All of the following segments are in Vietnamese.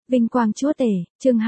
Vinh quang Chúa Tể, chương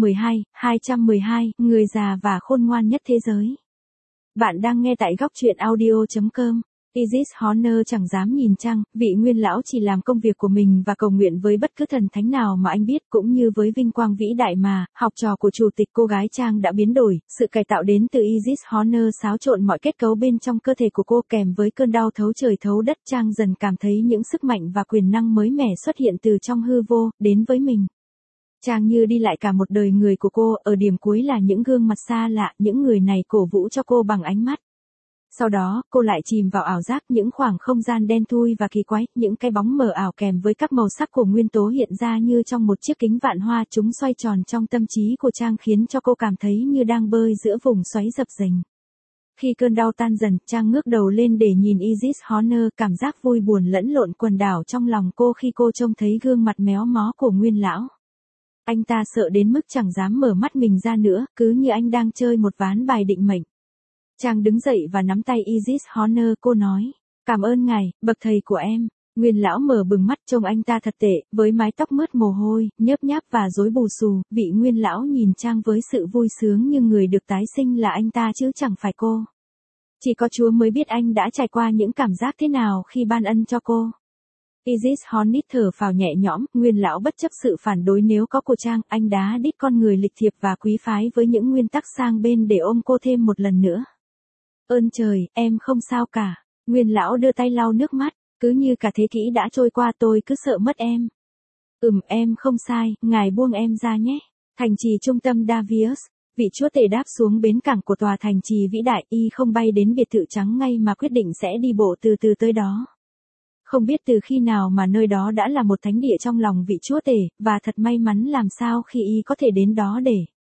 212, người già và khôn ngoan nhất thế giới. Bạn đang nghe tại góc truyện audio.com. Isis Honor chẳng dám nhìn trăng, vị nguyên lão chỉ làm công việc của mình và cầu nguyện với bất cứ thần thánh nào mà anh biết, cũng như với vinh quang vĩ đại mà, học trò của chủ tịch cô gái Trang đã biến đổi. Sự cải tạo đến từ Isis Honor xáo trộn mọi kết cấu bên trong cơ thể của cô, kèm với cơn đau thấu trời thấu đất. Trang dần cảm thấy những sức mạnh và quyền năng mới mẻ xuất hiện từ trong hư vô, đến với mình. Trang như đi lại cả một đời người của cô, ở điểm cuối là những gương mặt xa lạ, những người này cổ vũ cho cô bằng ánh mắt. Sau đó, cô lại chìm vào ảo giác, những khoảng không gian đen thui và kỳ quái, những cái bóng mờ ảo kèm với các màu sắc của nguyên tố hiện ra như trong một chiếc kính vạn hoa, chúng xoay tròn trong tâm trí của Trang khiến cho cô cảm thấy như đang bơi giữa vùng xoáy dập dềnh. Khi cơn đau tan dần, Trang ngước đầu lên để nhìn Isis Honor, cảm giác vui buồn lẫn lộn quần đảo trong lòng cô khi cô trông thấy gương mặt méo mó của nguyên lão. Anh ta sợ đến mức chẳng dám mở mắt mình ra nữa, cứ như anh đang chơi một ván bài định mệnh. Trang đứng dậy và nắm tay Isis Honor, cô nói, cảm ơn ngài, bậc thầy của em. Nguyên lão mở bừng mắt, trông anh ta thật tệ, với mái tóc mướt mồ hôi, nhớp nháp và rối bù xù. Vị nguyên lão nhìn Trang với sự vui sướng, nhưng người được tái sinh là anh ta chứ chẳng phải cô. Chỉ có Chúa mới biết anh đã trải qua những cảm giác thế nào khi ban ân cho cô. Isis Honor thở phào nhẹ nhõm, nguyên lão bất chấp sự phản đối nếu có của Trang, anh đá đít con người lịch thiệp và quý phái với những nguyên tắc sang bên để ôm cô thêm một lần nữa. Ơn trời, em không sao cả. Nguyên lão đưa tay lau nước mắt, cứ như cả thế kỷ đã trôi qua tôi cứ sợ mất em. Em không sai, ngài buông em ra nhé. Thành trì trung tâm Davius, vị chúa tể đáp xuống bến cảng của tòa thành trì vĩ đại, y không bay đến biệt thự trắng ngay mà quyết định sẽ đi bộ từ từ tới đó. Không biết từ khi nào mà nơi đó đã là một thánh địa trong lòng vị chúa tể, và thật may mắn làm sao khi y có thể đến đó để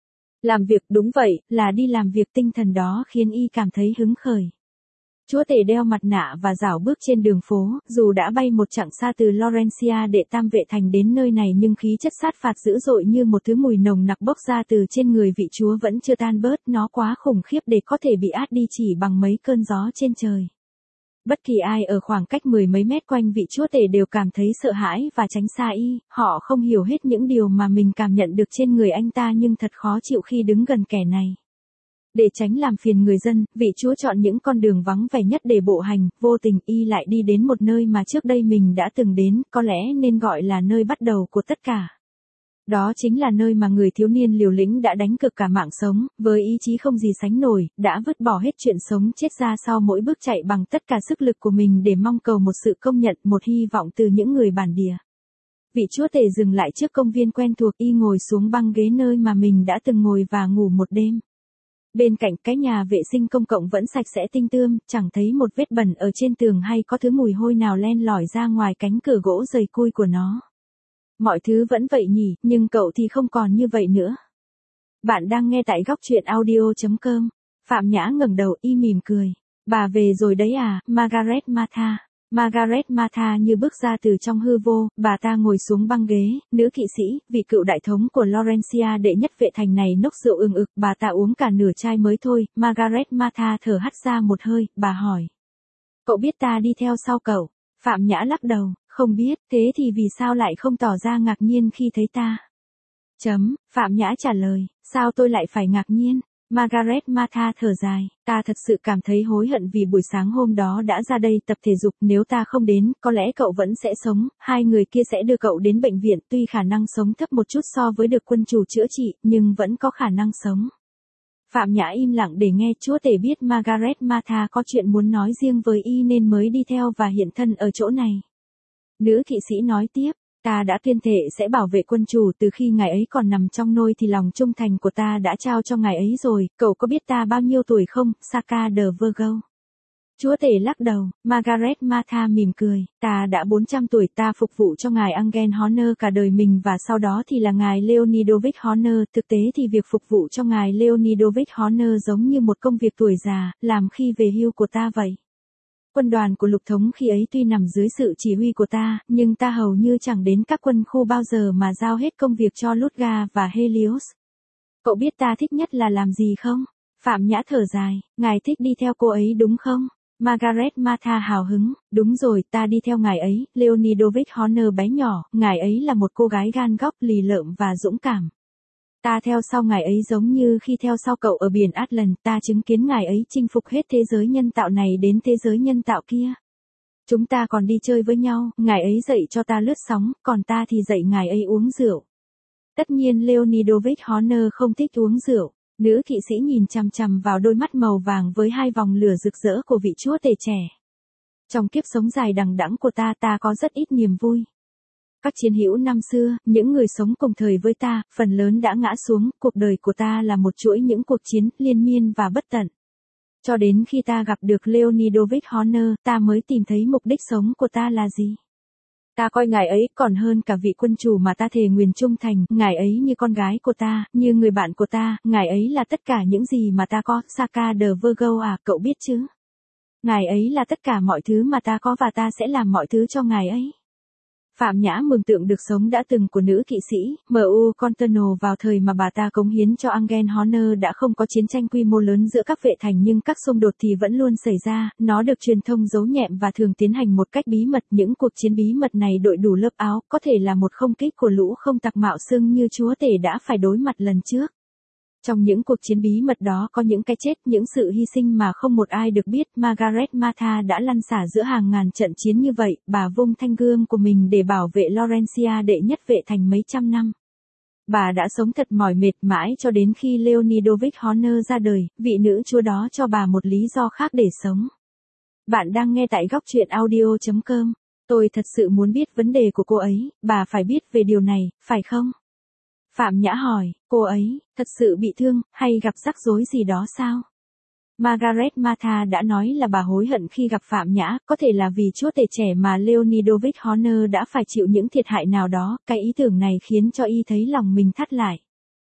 làm việc. Đúng vậy, là đi làm việc. Tinh thần đó khiến y cảm thấy hứng khởi. Chúa tể đeo mặt nạ và rảo bước trên đường phố, dù đã bay một chặng xa từ Laurentia để Tam Vệ Thành đến nơi này, nhưng khí chất sát phạt dữ dội như một thứ mùi nồng nặc bốc ra từ trên người vị chúa vẫn chưa tan bớt. Nó quá khủng khiếp để có thể bị át đi chỉ bằng mấy cơn gió trên trời. Bất kỳ ai ở khoảng cách mười mấy mét quanh vị chúa tể đều cảm thấy sợ hãi và tránh xa y. Họ không hiểu hết những điều mà mình cảm nhận được trên người anh ta, nhưng thật khó chịu khi đứng gần kẻ này. Để tránh làm phiền người dân, vị chúa chọn những con đường vắng vẻ nhất để bộ hành. Vô tình y lại đi đến một nơi mà trước đây mình đã từng đến, có lẽ nên gọi là nơi bắt đầu của tất cả. Đó chính là nơi mà người thiếu niên liều lĩnh đã đánh cược cả mạng sống, với ý chí không gì sánh nổi, đã vứt bỏ hết chuyện sống chết ra sau mỗi bước chạy bằng tất cả sức lực của mình để mong cầu một sự công nhận, một hy vọng từ những người bản địa. Vị chúa tể dừng lại trước công viên quen thuộc, y ngồi xuống băng ghế nơi mà mình đã từng ngồi và ngủ một đêm. Bên cạnh, cái nhà vệ sinh công cộng vẫn sạch sẽ tinh tươm, chẳng thấy một vết bẩn ở trên tường hay có thứ mùi hôi nào len lỏi ra ngoài cánh cửa gỗ dày cui của nó. Mọi thứ vẫn vậy nhỉ, nhưng cậu thì không còn như vậy nữa. Bạn đang nghe tại góc truyện audio.com. Phạm Nhã ngẩng đầu, y mỉm cười. Bà về rồi đấy à, Margaret Martha. Margaret Martha như bước ra từ trong hư vô, bà ta ngồi xuống băng ghế. Nữ kỵ sĩ, vị cựu đại thống của Laurentia đệ nhất vệ thành này nốc rượu ừng ực, bà ta uống cả nửa chai mới thôi. Margaret Martha thở hắt ra một hơi, bà hỏi. Cậu biết ta đi theo sau cậu? Phạm Nhã lắc đầu, không biết, thế thì vì sao lại không tỏ ra ngạc nhiên khi thấy ta? Phạm Nhã trả lời, sao tôi lại phải ngạc nhiên? Margaret Martha thở dài, ta thật sự cảm thấy hối hận vì buổi sáng hôm đó đã ra đây tập thể dục, nếu ta không đến, có lẽ cậu vẫn sẽ sống, hai người kia sẽ đưa cậu đến bệnh viện, tuy khả năng sống thấp một chút so với được quân chủ chữa trị, nhưng vẫn có khả năng sống. Phạm Nhã im lặng để nghe. Chúa tể biết Margaret Martha có chuyện muốn nói riêng với y nên mới đi theo và hiện thân ở chỗ này. Nữ kỵ sĩ nói tiếp, ta đã tuyên thệ sẽ bảo vệ quân chủ từ khi ngài ấy còn nằm trong nôi, thì lòng trung thành của ta đã trao cho ngài ấy rồi. Cậu có biết ta bao nhiêu tuổi không, Saka de Virgo? Chúa tể lắc đầu. Margaret Martha mỉm cười, ta đã 400 tuổi, ta phục vụ cho ngài Angel Honor cả đời mình và sau đó thì là ngài Leonidovich Honor. Thực tế thì việc phục vụ cho ngài Leonidovich Honor giống như một công việc tuổi già, làm khi về hưu của ta vậy. Quân đoàn của lục thống khi ấy tuy nằm dưới sự chỉ huy của ta, nhưng ta hầu như chẳng đến các quân khu bao giờ mà giao hết công việc cho Ludga và Helios. Cậu biết ta thích nhất là làm gì không? Phạm Nhã thở dài, ngài thích đi theo cô ấy đúng không? Margaret Martha hào hứng, đúng rồi, ta đi theo ngài ấy, Leonidovich Horner bé nhỏ, ngài ấy là một cô gái gan góc, lì lợm và dũng cảm. Ta theo sau ngài ấy giống như khi theo sau cậu ở biển Atlant, ta chứng kiến ngài ấy chinh phục hết thế giới nhân tạo này đến thế giới nhân tạo kia. Chúng ta còn đi chơi với nhau, ngài ấy dạy cho ta lướt sóng, còn ta thì dạy ngài ấy uống rượu. Tất nhiên Leonidovich Horner không thích uống rượu. Nữ kỵ sĩ nhìn chằm chằm vào đôi mắt màu vàng với hai vòng lửa rực rỡ của vị chúa tể trẻ. Trong kiếp sống dài đằng đẵng của ta có rất ít niềm vui. Các chiến hữu năm xưa, những người sống cùng thời với ta, phần lớn đã ngã xuống, cuộc đời của ta là một chuỗi những cuộc chiến liên miên và bất tận. Cho đến khi ta gặp được Leonidovich Horner, ta mới tìm thấy mục đích sống của ta là gì. Ta coi ngài ấy còn hơn cả vị quân chủ mà ta thề nguyền trung thành, ngài ấy như con gái của ta, như người bạn của ta, ngài ấy là tất cả những gì mà ta có, Saka de Virgo à, cậu biết chứ? Ngài ấy là tất cả mọi thứ mà ta có và ta sẽ làm mọi thứ cho ngài ấy. Phạm Nhã mường tượng được sống đã từng của nữ kỵ sĩ, M.U. Continental vào thời mà bà ta cống hiến cho Angel Horner đã không có chiến tranh quy mô lớn giữa các vệ thành nhưng các xung đột thì vẫn luôn xảy ra, nó được truyền thông giấu nhẹm và thường tiến hành một cách bí mật. Những cuộc chiến bí mật này đội đủ lớp áo, có thể là một không kích của lũ không tặc mạo xưng như chúa tể đã phải đối mặt lần trước. Trong những cuộc chiến bí mật đó có những cái chết, những sự hy sinh mà không một ai được biết. Margaret Martha đã lăn xả giữa hàng ngàn trận chiến như vậy, bà vung thanh gươm của mình để bảo vệ Laurentia đệ nhất vệ thành mấy trăm năm. Bà đã sống thật mỏi mệt mãi cho đến khi Leonidovich Horner ra đời, vị nữ chúa đó cho bà một lý do khác để sống. Bạn đang nghe tại góc truyện audio.com. Tôi thật sự muốn biết vấn đề của cô ấy, bà phải biết về điều này, phải không? Phạm Nhã hỏi, cô ấy, thật sự bị thương, hay gặp rắc rối gì đó sao? Margaret Martha đã nói là bà hối hận khi gặp Phạm Nhã, có thể là vì chúa tể trẻ mà Leonidovich Horner đã phải chịu những thiệt hại nào đó, cái ý tưởng này khiến cho y thấy lòng mình thắt lại.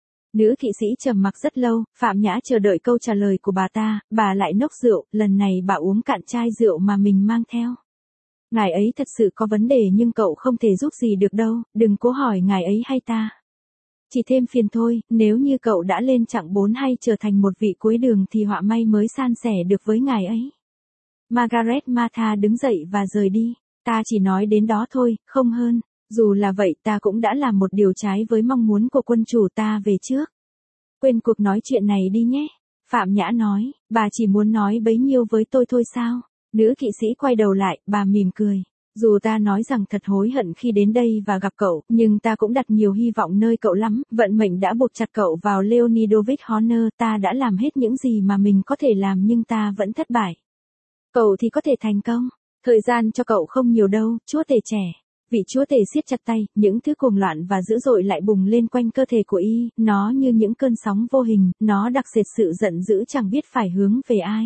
Nữ kỵ sĩ trầm mặc rất lâu, Phạm Nhã chờ đợi câu trả lời của bà lại nốc rượu, lần này bà uống cạn chai rượu mà mình mang theo. Ngài ấy thật sự có vấn đề nhưng cậu không thể giúp gì được đâu, đừng cố hỏi ngài ấy hay ta. Chỉ thêm phiền thôi, nếu như cậu đã lên chặng 4 hay trở thành một vị cuối đường thì họa may mới san sẻ được với ngài ấy. Margaret Martha đứng dậy và rời đi. Ta chỉ nói đến đó thôi, không hơn. Dù là vậy ta cũng đã làm một điều trái với mong muốn của quân chủ ta về trước. Quên cuộc nói chuyện này đi nhé. Phạm Nhã nói, bà chỉ muốn nói bấy nhiêu với tôi thôi sao? Nữ kỵ sĩ quay đầu lại, bà mỉm cười. Dù ta nói rằng thật hối hận khi đến đây và gặp cậu, nhưng ta cũng đặt nhiều hy vọng nơi cậu lắm, vận mệnh đã buộc chặt cậu vào Leonidovich Horner, ta đã làm hết những gì mà mình có thể làm nhưng ta vẫn thất bại. Cậu thì có thể thành công, thời gian cho cậu không nhiều đâu, chúa tể trẻ. Vị chúa tể siết chặt tay, những thứ cuồng loạn và dữ dội lại bùng lên quanh cơ thể của y, nó như những cơn sóng vô hình, nó đặc sệt sự giận dữ chẳng biết phải hướng về ai.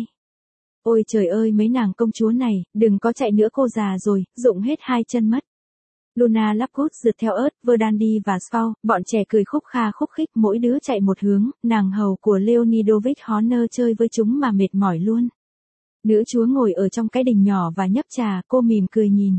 Ôi trời ơi mấy nàng công chúa này, đừng có chạy nữa cô già rồi, rụng hết hai chân mất. Luna Lovegood rượt theo ớt, Verdandi và Scout, bọn trẻ cười khúc kha khúc khích mỗi đứa chạy một hướng, nàng hầu của Leonidovich Horner chơi với chúng mà mệt mỏi luôn. Nữ chúa ngồi ở trong cái đình nhỏ và nhấp trà, cô mỉm cười nhìn.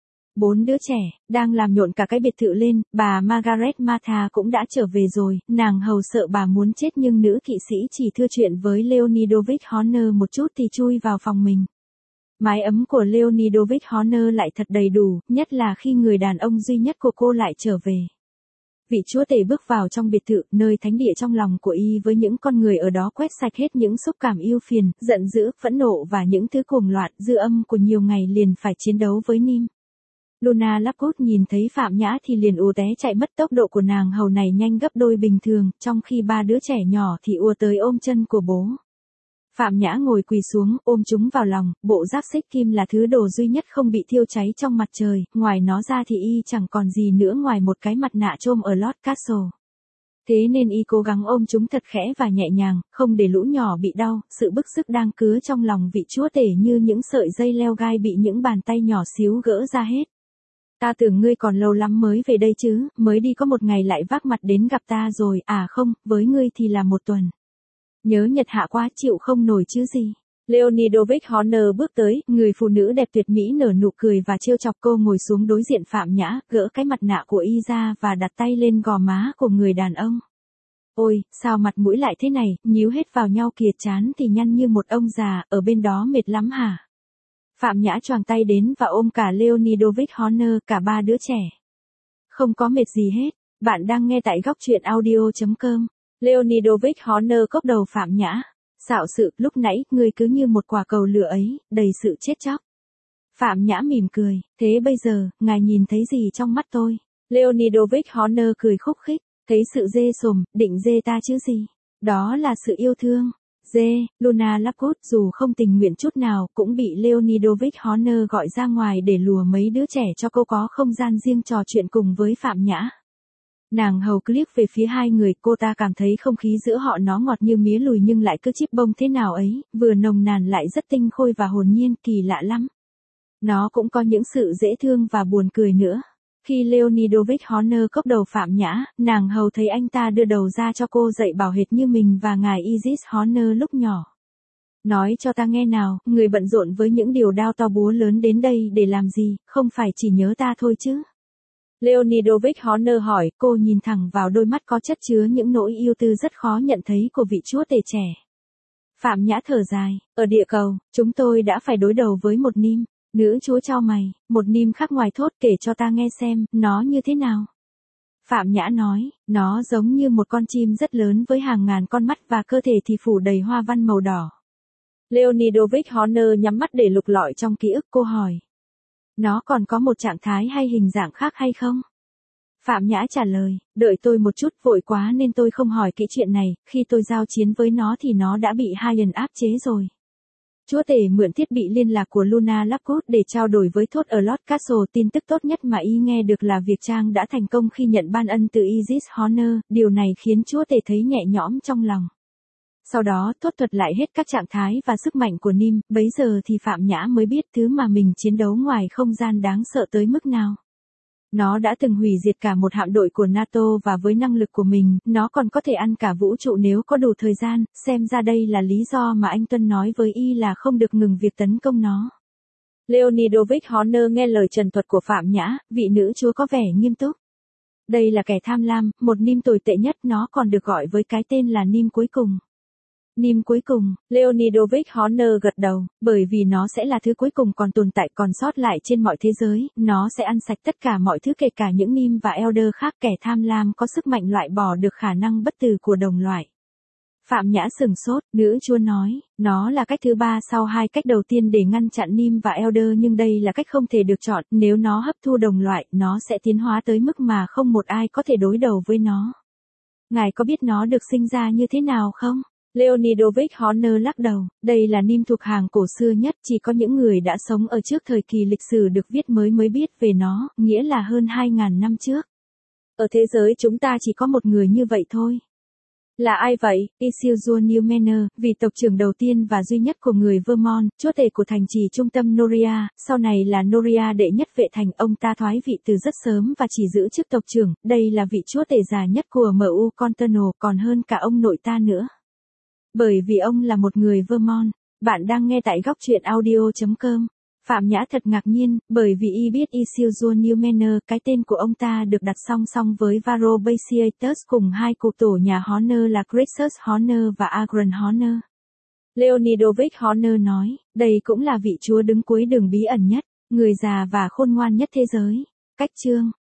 4 đứa trẻ, đang làm nhộn cả cái biệt thự lên, bà Margaret Martha cũng đã trở về rồi, nàng hầu sợ bà muốn chết nhưng nữ kỵ sĩ chỉ thưa chuyện với Leonidovich Horner một chút thì chui vào phòng mình. Mái ấm của Leonidovich Horner lại thật đầy đủ, nhất là khi người đàn ông duy nhất của cô lại trở về. Vị chúa tể bước vào trong biệt thự, nơi thánh địa trong lòng của y với những con người ở đó quét sạch hết những xúc cảm ưu phiền, giận dữ, phẫn nộ và những thứ cuồng loạn, dư âm của nhiều ngày liền phải chiến đấu với Nim. Luna Lovegood nhìn thấy Phạm Nhã thì liền ùa té chạy mất, tốc độ của nàng hầu này nhanh gấp đôi bình thường, trong khi 3 đứa trẻ nhỏ thì ùa tới ôm chân của bố. Phạm Nhã ngồi quỳ xuống, ôm chúng vào lòng, bộ giáp xích kim là thứ đồ duy nhất không bị thiêu cháy trong mặt trời, ngoài nó ra thì y chẳng còn gì nữa ngoài một cái mặt nạ chôm ở Lord Castle. Thế nên y cố gắng ôm chúng thật khẽ và nhẹ nhàng, không để lũ nhỏ bị đau, sự bức xúc đang cứa trong lòng vị chúa tể như những sợi dây leo gai bị những bàn tay nhỏ xíu gỡ ra hết. Ta tưởng ngươi còn lâu lắm mới về đây chứ, mới đi có một ngày lại vác mặt đến gặp ta rồi, à không, với ngươi thì là 1 tuần. Nhớ nhật hạ quá chịu không nổi chứ gì. Leonidovich Horner bước tới, người phụ nữ đẹp tuyệt mỹ nở nụ cười và trêu chọc cô ngồi xuống đối diện Phạm Nhã, gỡ cái mặt nạ của y ra và đặt tay lên gò má của người đàn ông. Ôi, sao mặt mũi lại thế này, nhíu hết vào nhau kìa, chán thì nhăn như một ông già, ở bên đó mệt lắm hả? Phạm Nhã choàng tay đến và ôm cả Leonidovich Horner, cả ba đứa trẻ. Không có mệt gì hết, bạn đang nghe tại góc truyện audio.com. Leonidovich Horner cốc đầu Phạm Nhã. Xạo sự, lúc nãy, ngươi cứ như một quả cầu lửa ấy, đầy sự chết chóc. Phạm Nhã mỉm cười, thế bây giờ, ngài nhìn thấy gì trong mắt tôi? Leonidovich Horner cười khúc khích, thấy sự dê sồm, định dê ta chứ gì? Đó là sự yêu thương. Dê, Luna Lovegood dù không tình nguyện chút nào cũng bị Leonidovich Horner gọi ra ngoài để lùa mấy đứa trẻ cho cô có không gian riêng trò chuyện cùng với Phạm Nhã. Nàng hầu liếc về phía hai người, cô ta cảm thấy không khí giữa họ nó ngọt như mía lùi nhưng lại cứ chíp bông thế nào ấy, vừa nồng nàn lại rất tinh khôi và hồn nhiên, kỳ lạ lắm. Nó cũng có những sự dễ thương và buồn cười nữa. Khi Leonidovich Horner cốc đầu Phạm Nhã, nàng hầu thấy anh ta đưa đầu ra cho cô dạy bảo hệt như mình và ngài Isis Horner lúc nhỏ. Nói cho ta nghe nào, người bận rộn với những điều đao to búa lớn đến đây để làm gì, không phải chỉ nhớ ta thôi chứ? Leonidovich Horner hỏi, cô nhìn thẳng vào đôi mắt có chất chứa những nỗi yêu tư rất khó nhận thấy của vị chúa tể trẻ. Phạm Nhã thở dài, ở địa cầu, chúng tôi đã phải đối đầu với một Nim. Nữ chúa chau mày, một Nim khác ngoài thốt, kể cho ta nghe xem, nó như thế nào? Phạm Nhã nói, nó giống như một con chim rất lớn với hàng ngàn con mắt và cơ thể thì phủ đầy hoa văn màu đỏ. Leonidovich Horner nhắm mắt để lục lọi trong ký ức, cô hỏi. Nó còn có một trạng thái hay hình dạng khác hay không? Phạm Nhã trả lời, đợi tôi một chút, vội quá nên tôi không hỏi kỹ chuyện này, khi tôi giao chiến với nó thì nó đã bị Hyen áp chế rồi. Chúa tể mượn thiết bị liên lạc của Luna Lovegood để trao đổi với Thốt ở Lord Castle. Tin tức tốt nhất mà y nghe được là việc Trang đã thành công khi nhận ban ân từ Isis Horner, điều này khiến chúa tể thấy nhẹ nhõm trong lòng. Sau đó Thốt thuật lại hết các trạng thái và sức mạnh của Nim, bấy giờ thì Phạm Nhã mới biết thứ mà mình chiến đấu ngoài không gian đáng sợ tới mức nào. Nó đã từng hủy diệt cả một hạm đội của NATO và với năng lực của mình, nó còn có thể ăn cả vũ trụ nếu có đủ thời gian, xem ra đây là lý do mà anh Tuân nói với y là không được ngừng việc tấn công nó. Leonidovich Horner nghe lời trần thuật của Phạm Nhã, vị nữ chúa có vẻ nghiêm túc. Đây là kẻ tham lam, một Nim tồi tệ nhất, nó còn được gọi với cái tên là Nim cuối cùng. Nim cuối cùng, Leonidovich Horner gật đầu, bởi vì nó sẽ là thứ cuối cùng còn tồn tại còn sót lại trên mọi thế giới, nó sẽ ăn sạch tất cả mọi thứ kể cả những Nim và Elder khác. Kẻ tham lam có sức mạnh loại bỏ được khả năng bất tử của đồng loại. Phạm Nhã sửng sốt, nữ chúa nói, nó là cách thứ ba sau hai cách đầu tiên để ngăn chặn Nim và Elder nhưng đây là cách không thể được chọn, nếu nó hấp thu đồng loại, nó sẽ tiến hóa tới mức mà không một ai có thể đối đầu với nó. Ngài có biết nó được sinh ra như thế nào không? Leonidovich Horner lắc đầu, đây là Nim thuộc hàng cổ xưa nhất, chỉ có những người đã sống ở trước thời kỳ lịch sử được viết mới biết về nó, nghĩa là hơn 2.000 năm trước. Ở thế giới chúng ta chỉ có một người như vậy thôi. Là ai vậy? Isildur Newmanor, vị tộc trưởng đầu tiên và duy nhất của người Vermont, chúa tể của thành trì trung tâm Noria, sau này là Noria đệ nhất vệ thành. Ông ta thoái vị từ rất sớm và chỉ giữ chức tộc trưởng, đây là vị chúa tể già nhất của MU Continental, còn hơn cả ông nội ta nữa. Bởi vì ông là một người Vermont, bạn đang nghe tại góc truyện audio.com. Phạm Nhã thật ngạc nhiên, bởi vì y biết Isildur Newmanor, cái tên của ông ta được đặt song song với Varro Basiatus cùng hai cụ tổ nhà Horner là Croesus Horner và Agron Horner. Leonidovich Horner nói, đây cũng là vị chúa đứng cuối đường bí ẩn nhất, người già và khôn ngoan nhất thế giới. Cách chương